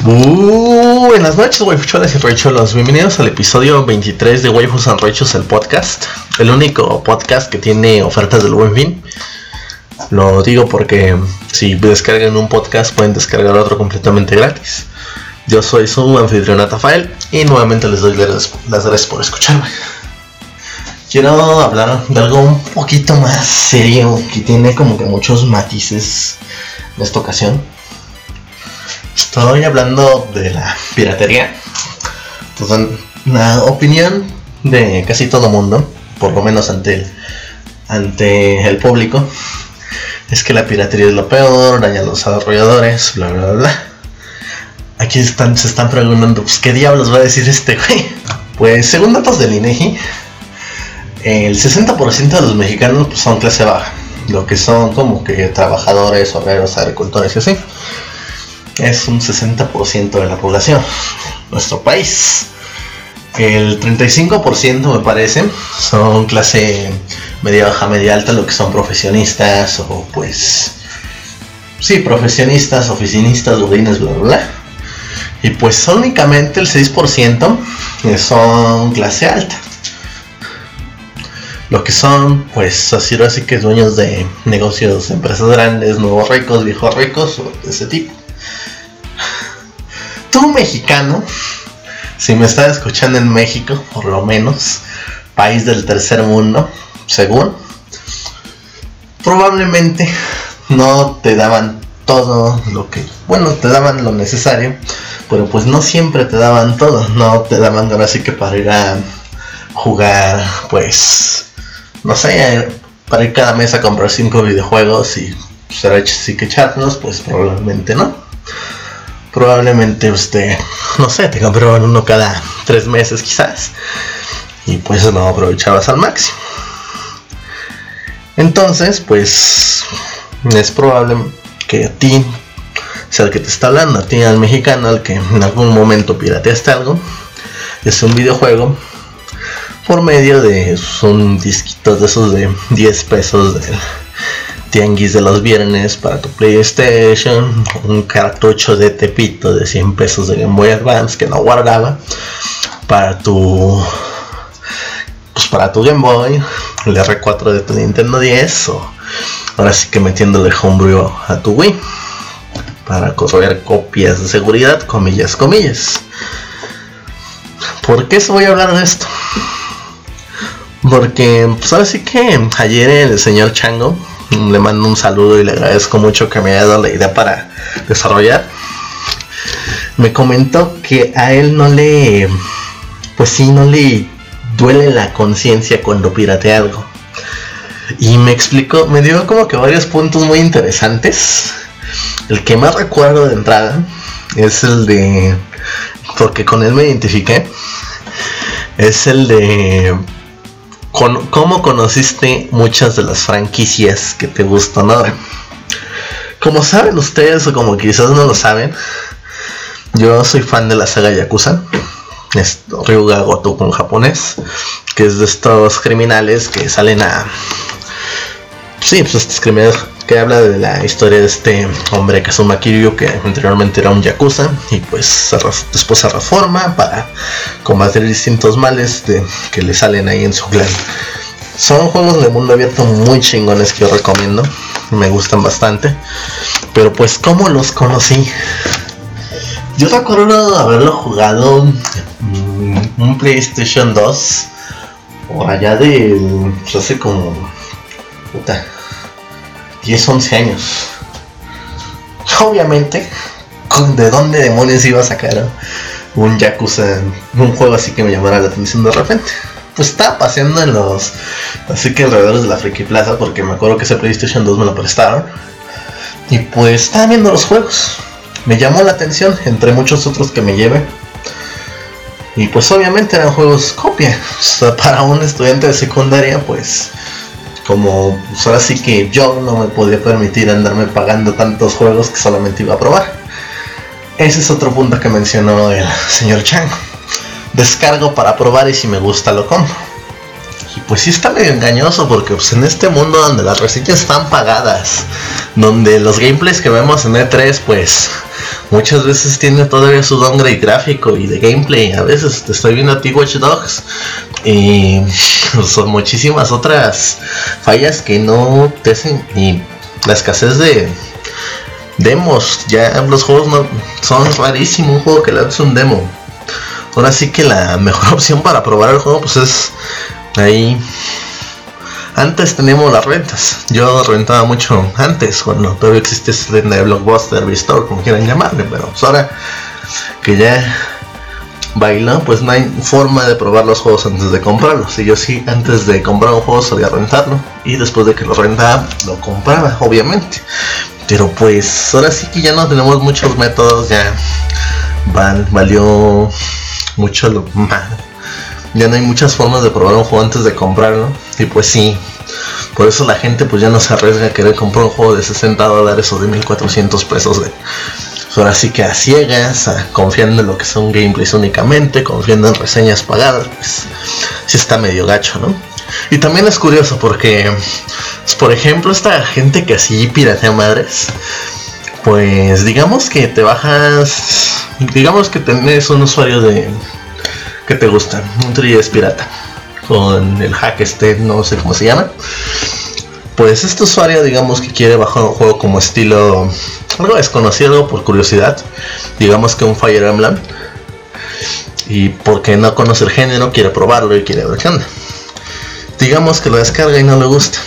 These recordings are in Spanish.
Buenas noches, waifucholas y roicholos. Bienvenidos al episodio 23 de Waifus and Roichos, el podcast. El único podcast que tiene ofertas del Buen Fin. Lo digo porque si descargan un podcast pueden descargar otro completamente gratis. Yo soy su anfitrión Atafael y nuevamente les doy las gracias por escucharme. Quiero hablar de algo un poquito más serio que tiene como que muchos matices en esta ocasión. Estoy hablando de la piratería. Pues la opinión de casi todo mundo, por lo menos ante el público, es que la piratería es lo peor, daña a los desarrolladores, bla bla bla. Aquí se están preguntando, pues ¿qué diablos va a decir este güey? Pues según datos del INEGI, el 60% de los mexicanos pues, son clase baja, lo que son como que trabajadores, obreros, agricultores y así. Es un 60% de la población, nuestro país. El 35% me parece son clase media baja, media alta, lo que son profesionistas o pues sí, profesionistas, oficinistas, godines, bla bla bla. Y pues únicamente el 6% son clase alta, lo que son pues así que dueños de negocios, empresas grandes, nuevos ricos, viejos ricos o de ese tipo. Tú mexicano, si me estás escuchando en México, por lo menos, país del tercer mundo, según, probablemente no te daban todo lo que, bueno, te daban lo necesario, pero pues no siempre te daban todo, no te daban ahora sí que para ir a jugar, pues, no sé, para ir cada mes a comprar 5 videojuegos y pues ahora sí que echarlos, pues probablemente no. Probablemente no sé, te compraban uno cada 3 meses quizás. Y pues no aprovechabas al máximo. Entonces, pues es probable que a ti, sea el que te está hablando, a ti al mexicano, al que en algún momento pirateaste algo, es un videojuego por medio de un disquito de esos de 10 pesos del tianguis de los viernes para tu PlayStation, un cartucho de Tepito de 100 pesos de Game Boy Advance que no guardaba para tu Game Boy, el R4 de tu Nintendo 10 o ahora sí que metiéndole homebrew a tu Wii para correr copias de seguridad, comillas. ¿Por qué voy a hablar de esto? Porque pues ahora sí que ayer el señor Chango, le mando un saludo y le agradezco mucho que me haya dado la idea para desarrollar, me comentó que a él no le duele la conciencia cuando piratea algo. Y me explicó, me dio como que varios puntos muy interesantes. El que más recuerdo de entrada es el de, porque con él me identifiqué, es el de ¿cómo conociste muchas de las franquicias que te gustan ahora? Como saben ustedes, o como quizás no lo saben, yo soy fan de la saga Yakuza. Es Ryuga Gotoku en japonés, que es de estos criminales que salen a... Sí, pues estos criminales que habla de la historia de este hombre Kazuma Kiryu, que anteriormente era un Yakuza y pues después se reforma para combatir distintos males que le salen ahí en su clan. Son juegos de mundo abierto muy chingones que yo recomiendo, me gustan bastante. Pero pues ¿cómo los conocí? Yo recuerdo haberlo jugado en un PlayStation 2 por allá de pues hace como 10-11 años. Obviamente, ¿de dónde demonios iba a sacar un Yakuza, un juego así que me llamara la atención de repente? Pues estaba paseando en los, así que alrededor de la Friki Plaza, porque me acuerdo que ese PlayStation 2 me lo prestaron. Y pues estaba viendo los juegos, me llamó la atención, entre muchos otros que me llevé. Y pues obviamente eran juegos copia, o sea, para un estudiante de secundaria, pues como pues ahora sí que yo no me podía permitir andarme pagando tantos juegos que solamente iba a probar. Ese es otro punto que mencionó el señor Chango. Descargo para probar y si me gusta lo compro. Y pues sí está medio engañoso porque pues en este mundo donde las reseñas están pagadas, donde los gameplays que vemos en E3 pues muchas veces tiene todavía su downgrade gráfico y de gameplay. A veces te estoy viendo a ti Watch Dogs y son muchísimas otras fallas que no te hacen, y la escasez de demos, ya los juegos no son rarísimo un juego que le hace un demo. Ahora sí que la mejor opción para probar el juego pues es ahí. Antes teníamos las rentas, yo rentaba mucho antes cuando todavía existía esa renta de Blockbuster, Vistore, como quieran llamarle, pero pues ahora que ya bailó pues no hay forma de probar los juegos antes de comprarlos. Y yo sí, antes de comprar un juego solía rentarlo, y después de que lo rentaba lo compraba obviamente. Pero pues ahora sí que ya no tenemos muchos métodos, ya valió mucho lo mal. Ya no hay muchas formas de probar un juego antes de comprarlo. Y pues sí, por eso la gente pues ya no se arriesga a querer comprar un juego de $60 o de $1,400 de... Ahora sí que a ciegas, confiando en lo que son gameplays únicamente, confiando en reseñas pagadas, pues sí está medio gacho, ¿no? Y también es curioso porque, pues, por ejemplo, esta gente que así piratea madres, pues digamos que te bajas, digamos que tenés un usuario de... que te gusta, un 3DS pirata, con el hack no sé cómo se llama. Pues este usuario, digamos que quiere bajar un juego como estilo algo desconocido por curiosidad, digamos que un Fire Emblem, y porque no conoce el género quiere probarlo y quiere ver qué onda. Digamos que lo descarga y no le gusta,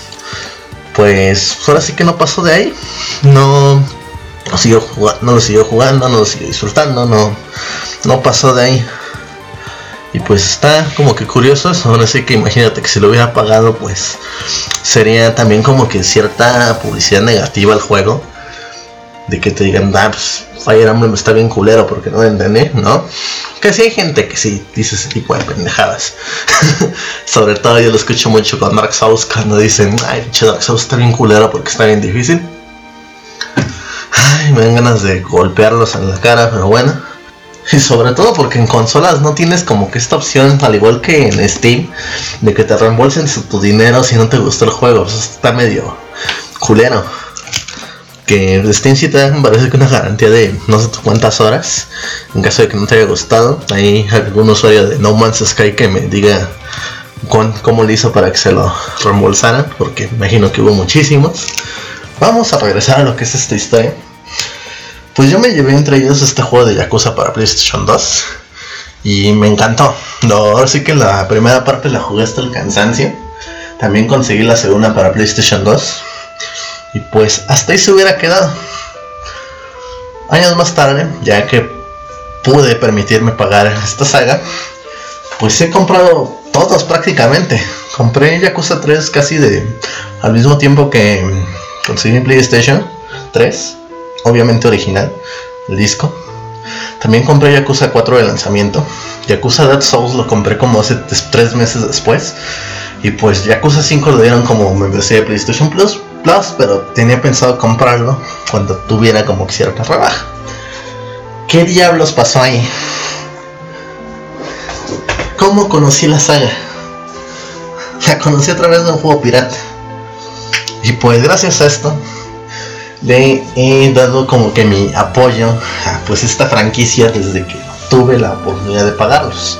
pues ahora sí que no pasó de ahí, no lo siguió jugando, no lo siguió disfrutando, no pasó de ahí. Y pues está como que curioso eso. Ahora sí que imagínate que si lo hubiera pagado, pues sería también como que cierta publicidad negativa al juego, de que te digan, pues Fire Emblem está bien culero porque no lo entendí, ¿no? Que sí hay gente que sí dice ese tipo de pendejadas. Sobre todo yo lo escucho mucho con Dark Souls, cuando dicen, ay, pinche Dark Souls está bien culero porque está bien difícil. Ay, me dan ganas de golpearlos en la cara, pero bueno. Y sobre todo porque en consolas no tienes como que esta opción, al igual que en Steam, de que te reembolsen tu dinero si no te gustó el juego. Pues está medio culero. Que Steam sí te da, me parece que una garantía de no sé cuántas horas, en caso de que no te haya gustado. Hay algún usuario de No Man's Sky que me diga cómo le hizo para que se lo reembolsaran, porque imagino que hubo muchísimos. Vamos a regresar a lo que es esta historia. Pues yo me llevé entre ellos este juego de Yakuza para PlayStation 2 y me encantó. Ahora sí que la primera parte la jugué hasta el cansancio. También conseguí la segunda para PlayStation 2 y pues hasta ahí se hubiera quedado. Años más tarde, ya que pude permitirme pagar esta saga, pues he comprado todos prácticamente. Compré Yakuza 3 casi al mismo tiempo que conseguí PlayStation 3. Obviamente original, el disco. También compré Yakuza 4 de lanzamiento. Yakuza Dead Souls lo compré como hace 3 meses después. Y pues Yakuza 5 lo dieron como membresía de PlayStation Plus, pero tenía pensado comprarlo cuando tuviera como que cierta rebaja. ¿Qué diablos pasó ahí? ¿Cómo conocí la saga? La conocí a través de un juego pirata. Y pues gracias a esto le he dado como que mi apoyo a pues esta franquicia desde que tuve la oportunidad de pagarlos.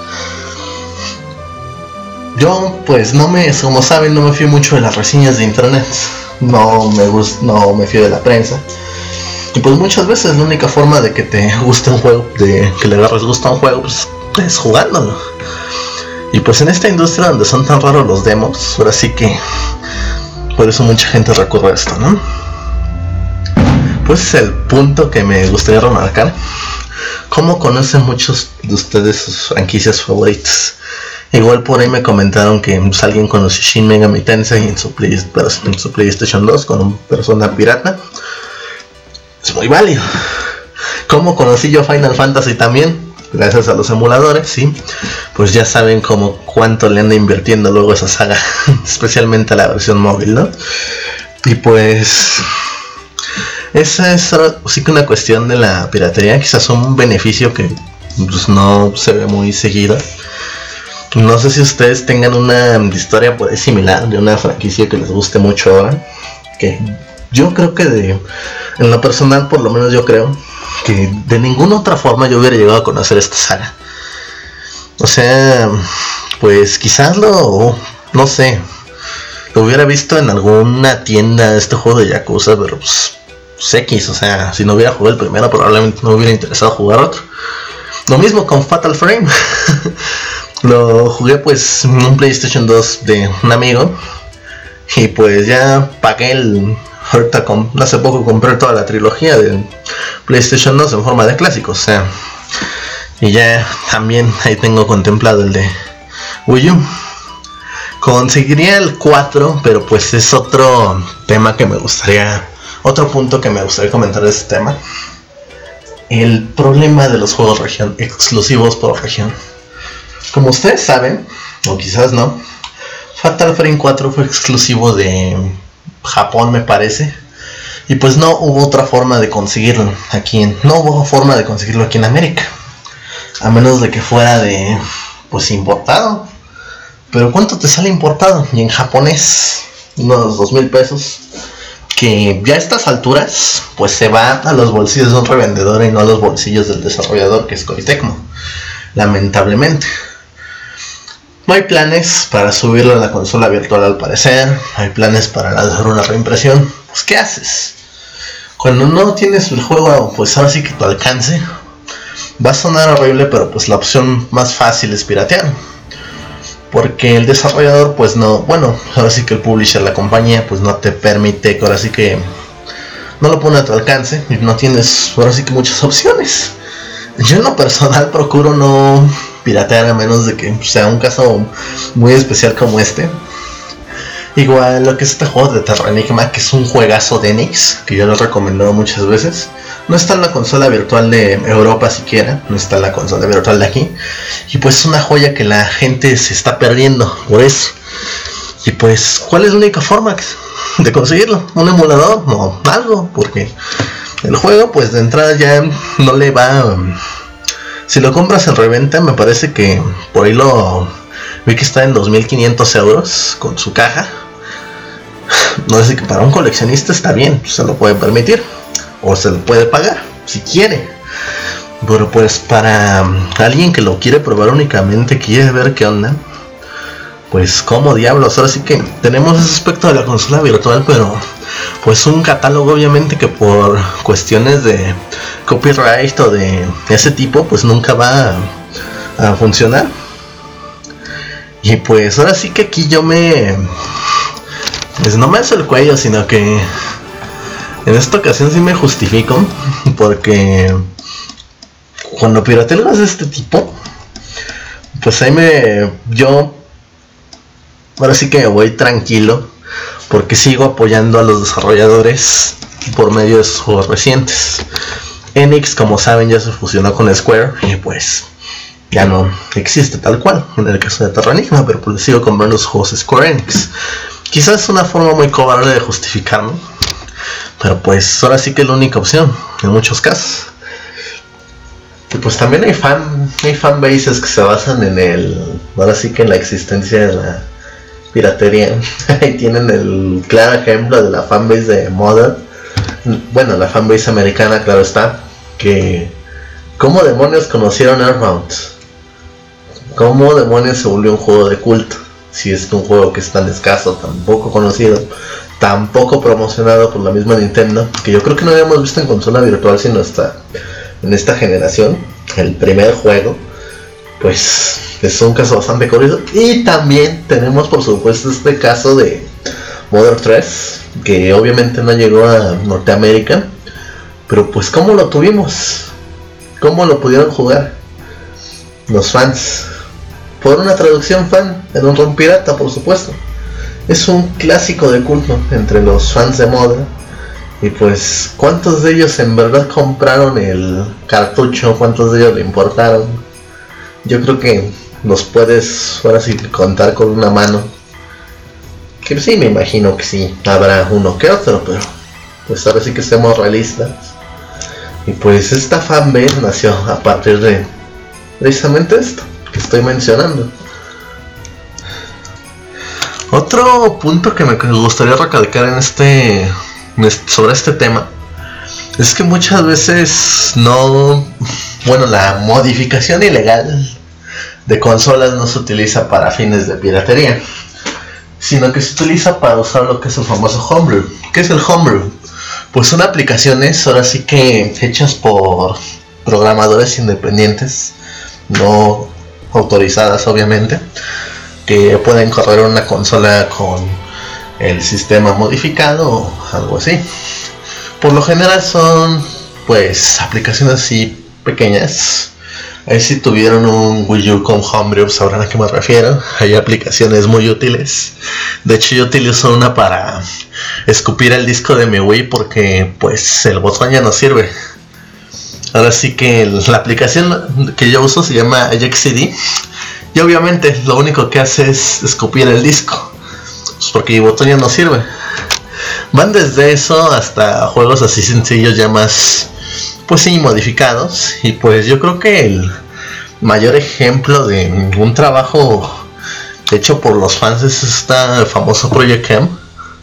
Yo pues como saben, no me fío mucho de las reseñas de internet, no me fío de la prensa. Y pues muchas veces la única forma de que te guste un juego, de que le agarres gusto a un juego, pues es jugándolo. Y pues en esta industria donde son tan raros los demos, ahora sí que por eso mucha gente recurre a esto, ¿no? Pues es el punto que me gustaría remarcar. ¿Cómo conocen muchos de ustedes sus franquicias favoritas? Igual por ahí me comentaron que pues, alguien conoció Shin Megami Tensei en su PlayStation 2 con una persona pirata. Es muy válido. ¿Cómo conocí yo Final Fantasy también? Gracias a los emuladores, sí. Pues ya saben cuánto le anda invirtiendo luego esa saga, especialmente a la versión móvil, ¿no? Y pues esa es sí que una cuestión de la piratería, quizás un beneficio que pues, no se ve muy seguido. No sé si ustedes tengan una historia pues, similar de una franquicia que les guste mucho ahora, que Yo creo que en lo personal, por lo menos yo creo que de ninguna otra forma yo hubiera llegado a conocer esta saga. O sea, pues quizás no sé, lo hubiera visto en alguna tienda este juego de Yakuza, pero pues X, o sea, si no hubiera jugado el primero probablemente no me hubiera interesado jugar otro. Lo mismo con Fatal Frame. Lo jugué pues en un PlayStation 2 de un amigo. Y pues ya pagué ahorita hace poco compré toda la trilogía de PlayStation 2 en forma de clásicos, o sea. Y ya también ahí tengo contemplado el de Wii U. Conseguiría el 4, pero pues es otro tema que me gustaría... Otro punto que me gustaría comentar de este tema. El problema de los juegos exclusivos por región. Como ustedes saben, o quizás no, Fatal Frame 4 fue exclusivo de Japón, me parece. Y pues no hubo otra forma de conseguirlo no hubo forma de conseguirlo aquí en América. A menos de que fuera pues importado. Pero ¿cuánto te sale importado? Y en japonés, unos 2,000 pesos. Que ya a estas alturas, pues se va a los bolsillos de un revendedor y no a los bolsillos del desarrollador, que es Koei Tecmo. Lamentablemente. No hay planes para subirlo a la consola virtual al parecer. No hay planes para hacer una reimpresión. Pues ¿qué haces? Cuando no tienes el juego, pues ahora sí que tu alcance. Va a sonar horrible, pero pues la opción más fácil es piratear. Porque el desarrollador pues no, bueno, ahora sí que el publisher, la compañía pues no te permite, ahora sí que no lo pone a tu alcance y no tienes ahora sí que muchas opciones. Yo en lo personal procuro no piratear a menos de que sea un caso muy especial como este. Igual lo que es este juego de Terra Enigma, que es un juegazo de Enix, que yo lo he recomendado muchas veces. No está en la consola virtual de Europa siquiera, no está en la consola virtual de aquí. Y pues es una joya que la gente se está perdiendo por eso. Y pues, ¿cuál es la única forma de conseguirlo? ¿Un emulador? No, algo, porque el juego pues de entrada ya no le va... Si lo compras en reventa, me parece que por ahí vi que está en 2,500 euros con su caja. No sé si para un coleccionista está bien, se lo puede permitir. O se lo puede pagar, si quiere. Pero pues para alguien que lo quiere probar únicamente, quiere ver qué onda, pues como diablos. Ahora sí que tenemos ese aspecto de la consola virtual, pero pues un catálogo obviamente que por cuestiones de copyright o de ese tipo, pues nunca va a funcionar. Y pues ahora sí que aquí yo pues no me hace el cuello, sino que en esta ocasión sí me justifico, porque cuando pirateo de este tipo, pues yo ahora sí que me voy tranquilo, porque sigo apoyando a los desarrolladores por medio de sus juegos recientes. Enix, como saben, ya se fusionó con Square y pues ya no existe tal cual en el caso de Terra Enigma, pero pues sigo comprando los juegos Square Enix. Quizás es una forma muy cobarde de justificarme, pero pues ahora sí que es la única opción en muchos casos. Y pues también hay fanbases que se basan ahora sí que en la existencia de la piratería. Ahí tienen el claro ejemplo de la fanbase de Mother. Bueno, la fanbase americana, claro está. Que ¿cómo demonios conocieron Earthbound? ¿Cómo demonios se volvió un juego de culto? Si es que un juego que es tan escaso, tan poco conocido, tan poco promocionado por la misma Nintendo, que yo creo que no habíamos visto en consola virtual sino hasta en esta generación, el primer juego, pues es un caso bastante curioso. Y también tenemos por supuesto este caso de Mother 3, que obviamente no llegó a Norteamérica, pero pues ¿cómo lo tuvimos? ¿Cómo lo pudieron jugar los fans? Por una traducción fan en un ROM pirata, por supuesto. Es un clásico de culto entre los fans de Mother. Y pues, ¿cuántos de ellos en verdad compraron el cartucho? ¿Cuántos de ellos le importaron? Yo creo que los puedes ahora sí contar con una mano. Que sí, me imagino que sí, habrá uno que otro, pero pues ahora sí que seamos realistas. Y pues esta fanbase nació a partir de precisamente esto que estoy mencionando. Otro punto que me gustaría recalcar en este sobre este tema es que muchas veces la modificación ilegal de consolas no se utiliza para fines de piratería, sino que se utiliza para usar lo que es el famoso homebrew. ¿Qué es el homebrew? Pues son aplicaciones, ahora sí que hechas por programadores independientes, no autorizadas obviamente, que pueden correr una consola con el sistema modificado o algo así. Por lo general son pues aplicaciones así pequeñas. Ahí si tuvieron un Wii U con Homebrew sabrán a qué me refiero. Hay aplicaciones muy útiles. De hecho yo utilizo una para escupir el disco de mi Wii porque pues el botón ya no sirve. Ahora sí que la aplicación que yo uso se llama Ajax CD. Y obviamente lo único que hace es escupir el disco, pues porque mi botón ya no sirve. Van desde eso hasta juegos así sencillos ya más, pues sí, modificados. Y pues yo creo que el mayor ejemplo de un trabajo hecho por los fans es este famoso Project M.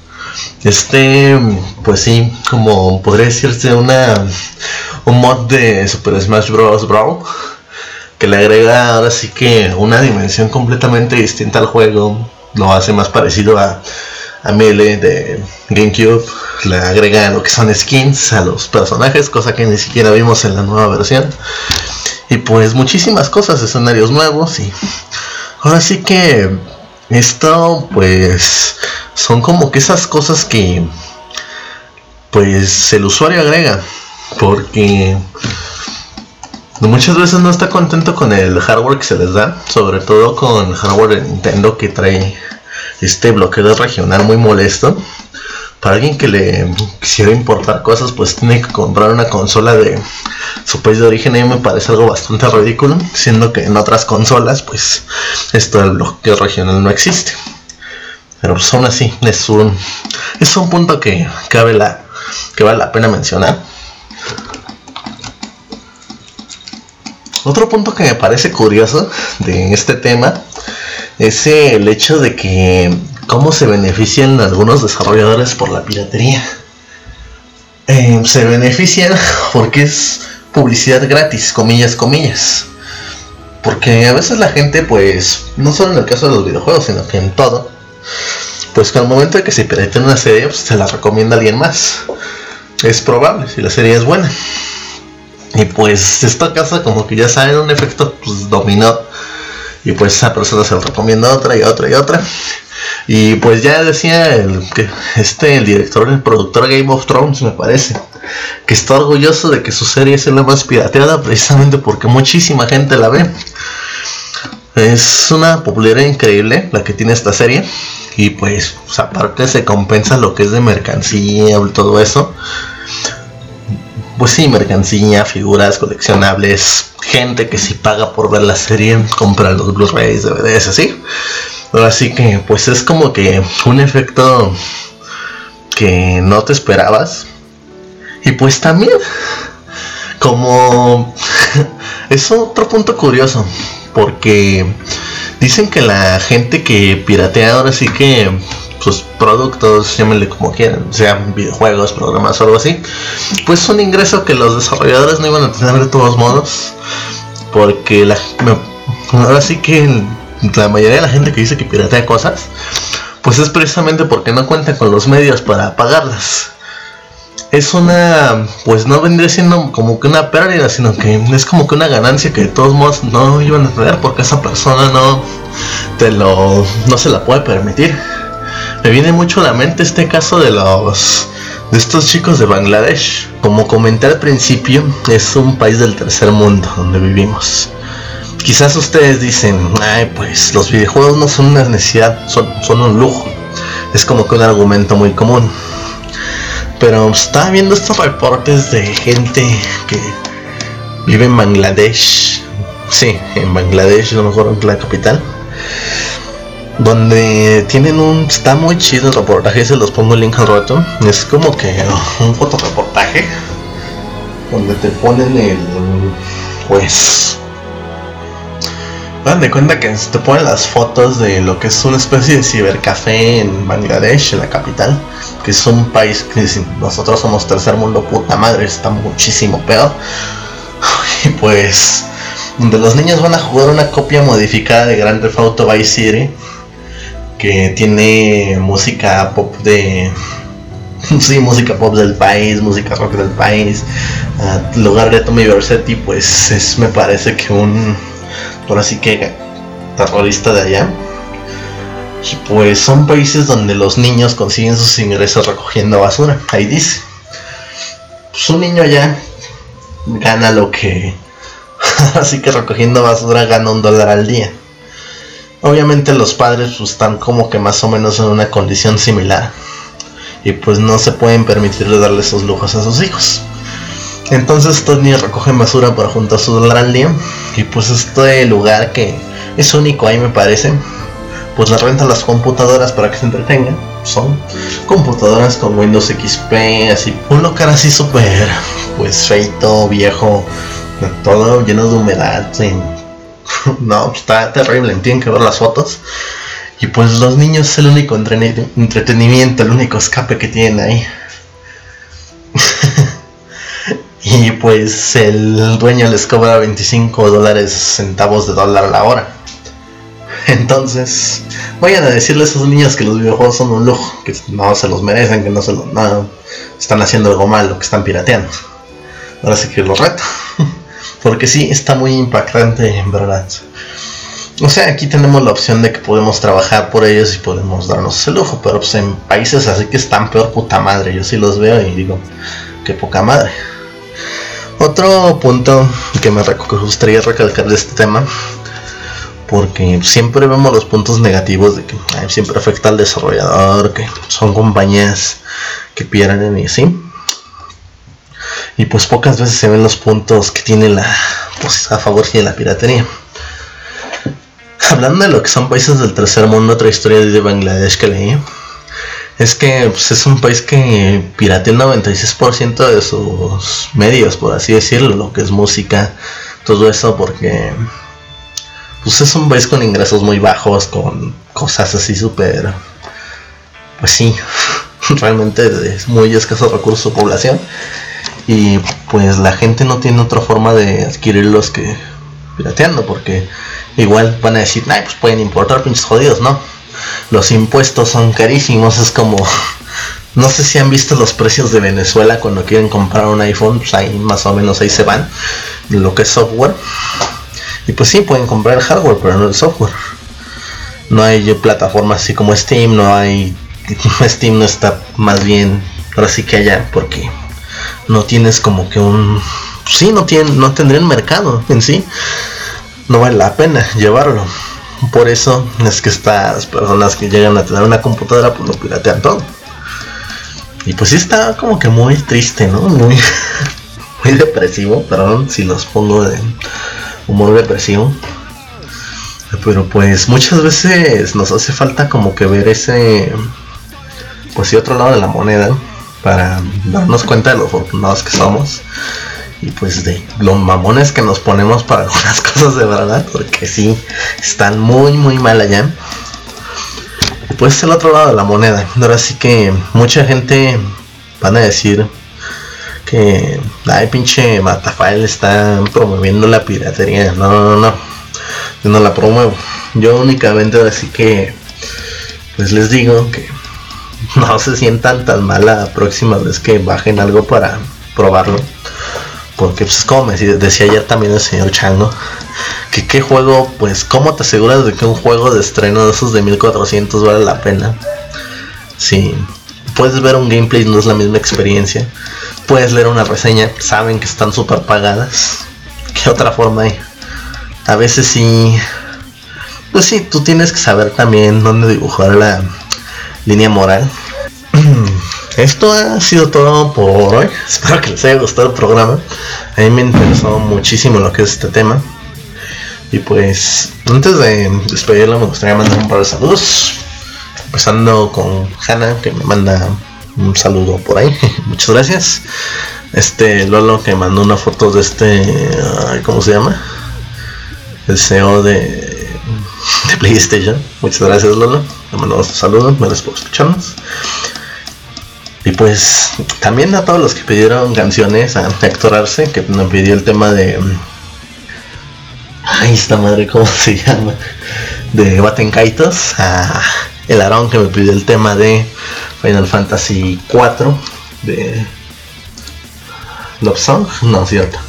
Pues sí, como podría decirse un mod de Super Smash Bros. Brawl, que le agrega ahora sí que una dimensión completamente distinta al juego. Lo hace más parecido a Melee de GameCube, le agrega lo que son skins a los personajes, cosa que ni siquiera vimos en la nueva versión, y pues muchísimas cosas, escenarios nuevos. Y ahora sí que esto pues son como que esas cosas que pues el usuario agrega, porque muchas veces no está contento con el hardware que se les da, sobre todo con el hardware de Nintendo, que trae este bloqueo regional muy molesto. Para alguien que le quisiera importar cosas, pues tiene que comprar una consola de su país de origen, y me parece algo bastante ridículo, siendo que en otras consolas pues esto del bloqueo regional no existe. Pero pues aún así es un punto que vale la pena mencionar. Otro punto que me parece curioso de este tema es el hecho de que cómo se benefician algunos desarrolladores por la piratería. Se benefician porque es publicidad gratis, comillas. Porque a veces la gente, pues, no solo en el caso de los videojuegos, sino que en todo, pues que al momento de que se piratea una serie, pues se la recomienda a alguien más. Es probable, si la serie es buena. Y pues esto causa como que ya saben un efecto pues dominó. Y pues esa persona se lo recomienda a otra y a otra y a otra. Y pues ya decía el director, el productor de Game of Thrones, me parece, que está orgulloso de que su serie es la más pirateada, precisamente porque muchísima gente la ve. Es una popularidad increíble la que tiene esta serie. Y pues aparte se compensa lo que es de mercancía y todo eso. Pues sí, mercancía, figuras coleccionables, gente que si paga por ver la serie, compra los Blu-rays, DVDs, así. Así que pues es como que un efecto que no te esperabas. Y pues también como es otro punto curioso, porque dicen que la gente que piratea ahora sí que sus productos, llámenle como quieran, sean videojuegos, programas o algo así, pues es un ingreso que los desarrolladores no iban a tener de todos modos, porque ahora sí que la mayoría de la gente que dice que piratea cosas, pues es precisamente porque no cuenta con los medios para pagarlas. Es pues no vendría siendo como que una pérdida, sino que es como que una ganancia que de todos modos no iban a tener, porque esa persona no se la puede permitir. Me viene mucho a la mente este caso de estos chicos de Bangladesh. Como comenté al principio, es un país del tercer mundo donde vivimos. Quizás ustedes dicen, pues los videojuegos no son una necesidad, son un lujo. Es como que un argumento muy común. Pero estaba viendo estos reportes de gente que vive en Bangladesh. Sí, en Bangladesh, a lo mejor en la capital. Donde está muy chido el reportaje, se los pongo el link al rato. Es como que un fotoreportaje donde te ponen pues dan de cuenta que te ponen las fotos de lo que es una especie de cibercafé en Bangladesh, en la capital, que es un país que si nosotros somos tercer mundo, puta madre, está muchísimo peor. Y pues, donde los niños van a jugar una copia modificada de Grand Theft Auto Vice City, que tiene música pop sí, música pop del país, música rock del país, lugar de Tommy Vercetti, pues es, me parece que por así que terrorista de allá. Y pues son países donde los niños consiguen sus ingresos recogiendo basura. Ahí dice, pues un niño allá gana lo que así que recogiendo basura gana $1 al día. Obviamente los padres pues están como que más o menos en una condición similar y pues no se pueden permitir darle esos lujos a sus hijos. Entonces estos niños recogen basura para juntar su $1 al día. Y pues este lugar que es único ahí, me parece, pues les rentan las computadoras para que se entretengan. Son computadoras con Windows XP, así un local así súper pues feito, viejo, todo lleno de humedad, sí. No, está terrible, tienen que ver las fotos. Y pues los niños es el único entretenimiento, el único escape que tienen ahí. Y pues el dueño les cobra 25 centavos de dólar la hora. Entonces, vayan a decirle a esos niños que los videojuegos son un lujo, que no se los merecen, que no están haciendo algo malo, que están pirateando. Ahora sí que los reto. Porque sí, está muy impactante, en verdad. O sea, aquí tenemos la opción de que podemos trabajar por ellos y podemos darnos ese lujo, pero pues en países así que están peor, puta madre. Yo sí los veo y digo, qué poca madre. Otro punto que me gustaría recalcar de este tema, porque siempre vemos los puntos negativos de que siempre afecta al desarrollador, que son compañías que pierden y así. Y pues pocas veces se ven los puntos que tiene pues a favor de la piratería. Hablando de lo que son países del tercer mundo, otra historia de Bangladesh que leí es que pues, es un país que piratea el 96% de sus medios, por así decirlo, lo que es música, todo eso, porque pues es un país con ingresos muy bajos, con cosas así súper, pues sí, realmente de muy escasos recursos su población. Y pues la gente no tiene otra forma de adquirirlos que pirateando, porque igual van a decir, pues pueden importar, pinches jodidos, ¿no? Los impuestos son carísimos, es como, no sé si han visto los precios de Venezuela cuando quieren comprar un iPhone, pues ahí más o menos ahí se van, lo que es software. Y pues sí, pueden comprar el hardware, pero no el software. No hay plataformas así como Steam, Steam no está, más bien, ahora sí que allá, porque no tienes como que no tendría un mercado en sí, no vale la pena llevarlo. Por eso es que estas personas que llegan a tener una computadora pues lo piratean todo. Y pues sí está como que muy triste, ¿no? Muy depresivo, perdón si los pongo de humor depresivo. Pero pues muchas veces nos hace falta como que ver ese, pues sí, otro lado de la moneda, para darnos cuenta de lo afortunados que somos y pues de los mamones que nos ponemos para algunas cosas de verdad, porque sí, están muy muy mal allá. Y pues el otro lado de la moneda, ahora sí que mucha gente van a decir que pinche Matafael está promoviendo la piratería. No, yo no la promuevo. Yo únicamente así que pues les digo que no se sientan tan mal la próxima vez que bajen algo para probarlo, porque pues como me decía ayer también el señor Chango, que qué juego, pues cómo te aseguras de que un juego de estreno de esos de 1400 vale la pena. Si puedes ver un gameplay, no es la misma experiencia. Puedes leer una reseña, saben que están súper pagadas. ¿Qué otra forma hay? A veces sí, pues sí, tú tienes que saber también dónde dibujar la línea moral. Esto ha sido todo por hoy. Espero que les haya gustado el programa. A mí me interesó muchísimo lo que es este tema. Y pues antes de despedirlo me gustaría mandar un par de saludos. Empezando con Hanna, que me manda un saludo por ahí. Muchas gracias. Lolo, que mandó una foto de ¿cómo se llama? El CEO de PlayStation. Muchas gracias, Lolo. Le mandamos un saludo. Gracias por escucharnos. Y pues también a todos los que pidieron canciones, a Héctor Arce, que nos pidió el tema de... Ay, esta madre, ¿cómo se llama? De Baten Kaitos. A el Aarón, que me pidió el tema de Final Fantasy 4 de Love Song, no es cierto,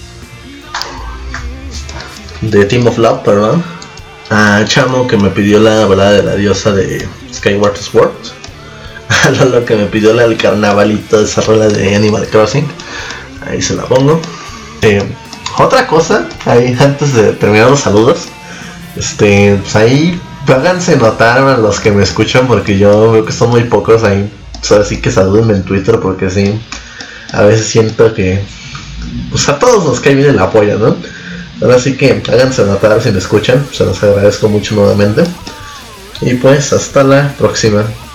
de Team of Love, perdón. A Chamo, que me pidió la balada de la diosa de Skyward Sword. A Lolo, que me pidió la del carnavalito de esa rola de Animal Crossing. Ahí se la pongo. Otra cosa, ahí antes de terminar los saludos, pues ahí háganse notar a los que me escuchan, porque yo veo que son muy pocos ahí. Pues ahora sí que salúdenme en Twitter, porque sí, a veces siento que pues a todos nos cae bien el apoyo, ¿no? Ahora sí que háganse notar si me escuchan, se los agradezco mucho nuevamente. Y pues hasta la próxima.